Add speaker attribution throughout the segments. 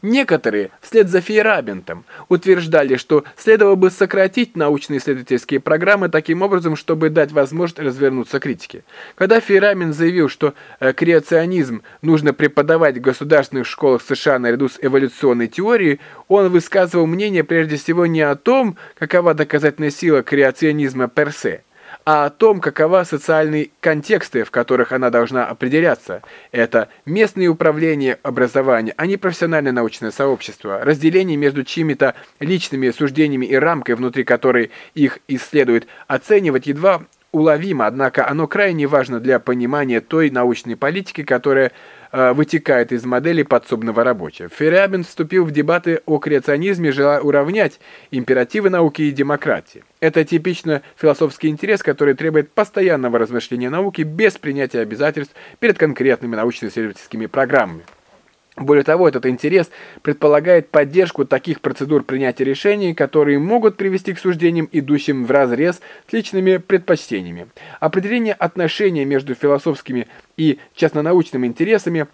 Speaker 1: Некоторые, вслед за Фейерабендом, утверждали, что следовало бы сократить научно-исследовательские программы таким образом, чтобы дать возможность развернуться критике. Когда Фейерабенд заявил, что креационизм нужно преподавать в государственных школах США наряду с эволюционной теорией, он высказывал мнение прежде всего не о том, какова доказательная сила креационизма персе, а о том, какова социальные контексты, в которых она должна определяться. Это местное управление образования, а не профессиональное научное сообщество. Разделение между чьими-то личными суждениями и рамкой, внутри которой их исследует оценивать, едва уловимо, однако оно крайне важно для понимания той научной политики, которая вытекает из модели подсобного рабочего. Фейерабенд вступил в дебаты о креационизме, желая уравнять императивы науки и демократии. Это типично философский интерес, который требует постоянного размышления науки без принятия обязательств перед конкретными научно-исследовательскими программами. Более того, этот интерес предполагает поддержку таких процедур принятия решений, которые могут привести к суждениям, идущим вразрез с личными предпочтениями. Определение отношения между философскими и частнонаучными интересами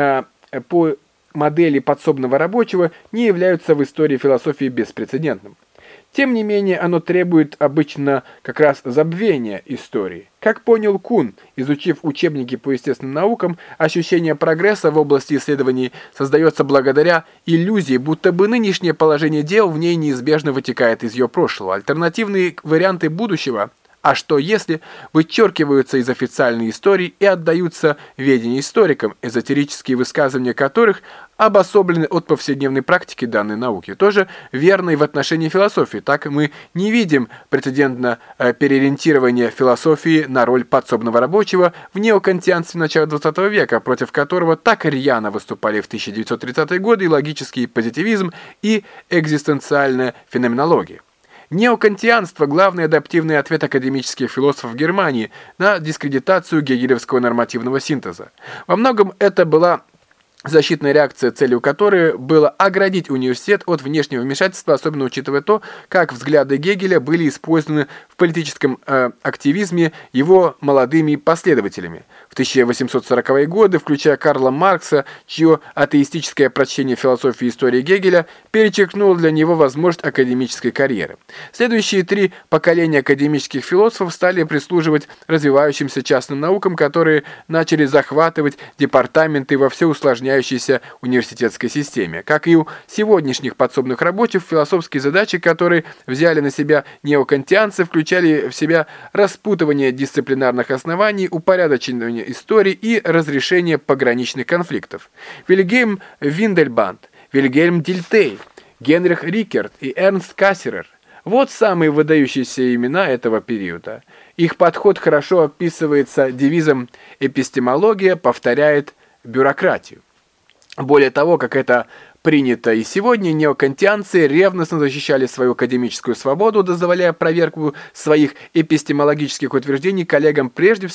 Speaker 1: по модели подсобного рабочего не являются в истории философии беспрецедентным. Тем не менее, оно требует обычно как раз забвения истории. Как понял Кун, изучив учебники по естественным наукам, ощущение прогресса в области исследований создается благодаря иллюзии, будто бы нынешнее положение дел в ней неизбежно вытекает из ее прошлого. Альтернативные варианты будущего, а что если, вычеркиваются из официальной истории и отдаются ведению историкам, эзотерические высказывания которых обособлены от повседневной практики данной науки. Тоже верно и в отношении философии. Так мы не видим прецедентно переориентирования философии на роль подсобного рабочего в неокантианстве начала XX века, против которого так рьяно выступали в 1930-е годы и логический позитивизм, и экзистенциальная феноменология. Неокантианство – главный адаптивный ответ академических философов Германии на дискредитацию гегелевского нормативного синтеза. Во многом это была защитная реакция, целью которой было оградить университет от внешнего вмешательства, особенно учитывая то, как взгляды Гегеля были использованы в политическом активизме его молодыми последователями. В 1840-е годы, включая Карла Маркса, чье атеистическое прочтение философии и истории Гегеля перечеркнуло для него возможность академической карьеры. Следующие 3 поколения академических философов стали прислуживать развивающимся частным наукам, которые начали захватывать департаменты во все усложняющейся университетской системе. Как и у сегодняшних подсобных рабочих, философские задачи, которые взяли на себя неокантианцы, включали в себя распутывание дисциплинарных оснований, упорядочение истории и разрешение пограничных конфликтов. Вильгельм Виндельбанд, Вильгельм Дильтей, Генрих Рикерт и Эрнст Кассерер – вот самые выдающиеся имена этого периода. Их подход хорошо описывается девизом «Эпистемология повторяет бюрократию». Более того, как это принято и сегодня, неокантианцы ревностно защищали свою академическую свободу, дозволяя проверку своих эпистемологических утверждений коллегам прежде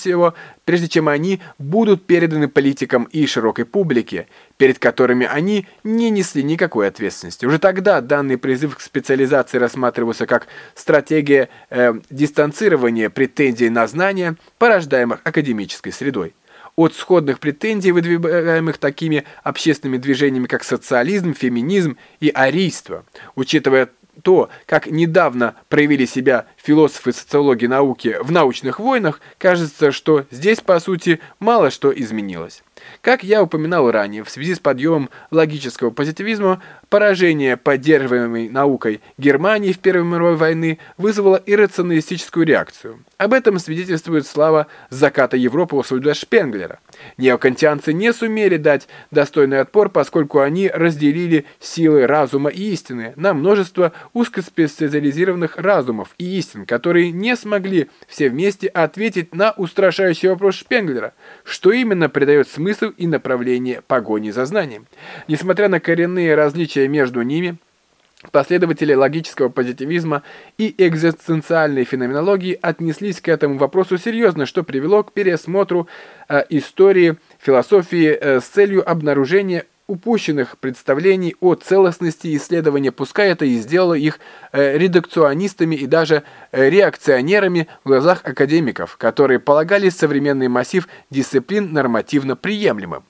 Speaker 1: чем они будут переданы политикам и широкой публике, перед которыми они не несли никакой ответственности. Уже тогда данный призыв к специализации рассматривался как стратегия дистанцирования претензий на знания, порождаемых академической средой, от сходных претензий, выдвигаемых такими общественными движениями, как социализм, феминизм и арийство. Учитывая то, как недавно проявили себя философы социологии науки в научных войнах, кажется, что здесь, по сути, мало что изменилось. Как я упоминал ранее, в связи с подъемом логического позитивизма, поражение поддерживаемой наукой Германии в Первой мировой войны вызвало иррационалистическую реакцию. Об этом свидетельствует слава заката Европы Освальда Шпенглера. Неокантианцы не сумели дать достойный отпор, поскольку они разделили силы разума и истины на множество узкоспециализированных разумов и истин, которые не смогли все вместе ответить на устрашающий вопрос Шпенглера, что именно придает смысл и направление погони за знанием. Несмотря на коренные различия между ними, последователи логического позитивизма и экзистенциальной феноменологии отнеслись к этому вопросу серьезно, что привело к пересмотру истории философии с целью обнаружения упущенных представлений о целостности исследования, пускай это и сделало их редукционистами и даже реакционерами в глазах академиков, которые полагали современный массив дисциплин нормативно приемлемым.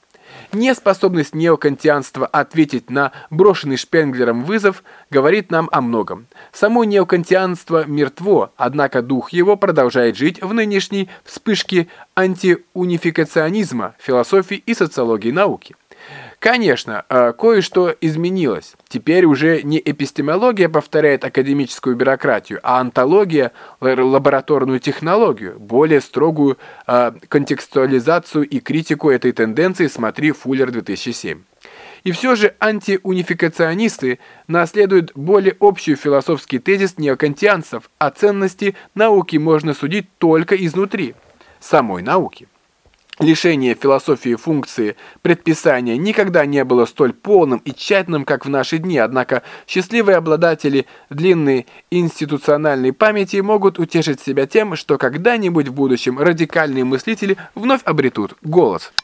Speaker 1: Неспособность неокантианства ответить на брошенный Шпенглером вызов говорит нам о многом. Само неокантианство мертво, однако дух его продолжает жить в нынешней вспышке антиунификационизма, философии и социологии науки. Конечно, кое-что изменилось. Теперь уже не эпистемология повторяет академическую бюрократию, а онтология – лабораторную технологию, более строгую контекстуализацию и критику этой тенденции смотри Фуллер 2007. И все же антиунификационисты наследуют более общий философский тезис неокантианцев: о ценности науки можно судить только изнутри самой науки. Лишение философии функции предписания никогда не было столь полным и тщательным, как в наши дни, однако счастливые обладатели длинной институциональной памяти могут утешить себя тем, что когда-нибудь в будущем радикальные мыслители вновь обретут голос.